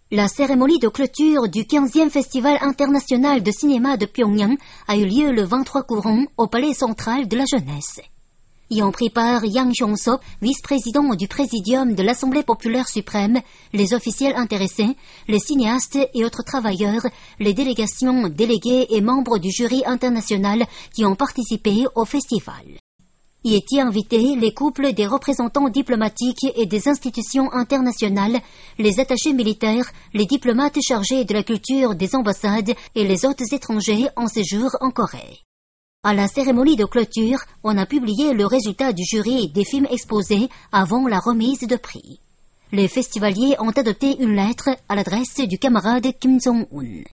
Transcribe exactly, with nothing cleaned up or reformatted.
La cérémonie de clôture du quinzième Festival international de cinéma de Pyongyang a eu lieu le vingt-trois courant au Palais central de la jeunesse. Y ont pris part Yang Hyong-sop, vice-président du Présidium de l'Assemblée populaire suprême, les officiels intéressés, les cinéastes et autres travailleurs, les délégations, délégués et membres du jury international qui ont participé au festival. Y étaient invités les couples des représentants diplomatiques et des institutions internationales, les attachés militaires, les diplomates chargés de la culture des ambassades et les hôtes étrangers en séjour en Corée. À la cérémonie de clôture, on a publié le résultat du jury des films exposés avant la remise de prix. Les festivaliers ont adopté une lettre à l'adresse du camarade Kim Jong-un.